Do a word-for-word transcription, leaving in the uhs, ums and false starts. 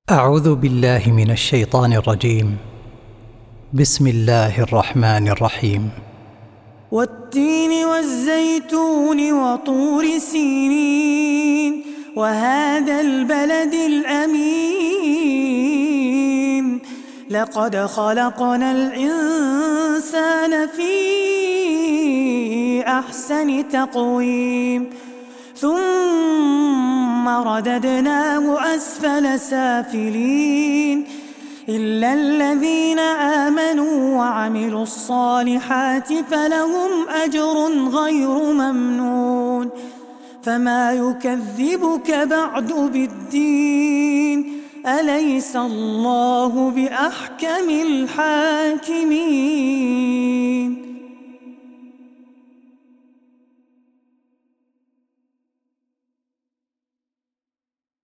أعوذ بالله من الشيطان الرجيم. بسم الله الرحمن الرحيم. والتين والزيتون وطور سينين وهذا البلد الأمين لقد خلقنا الإنسان في أحسن تقويم ثم رددناه أسفل سافلين إلا الذين آمنوا وعملوا الصالحات فلهم أجر غير ممنون فما يكذبك بعد بالدين أليس الله بأحكم الحاكمين.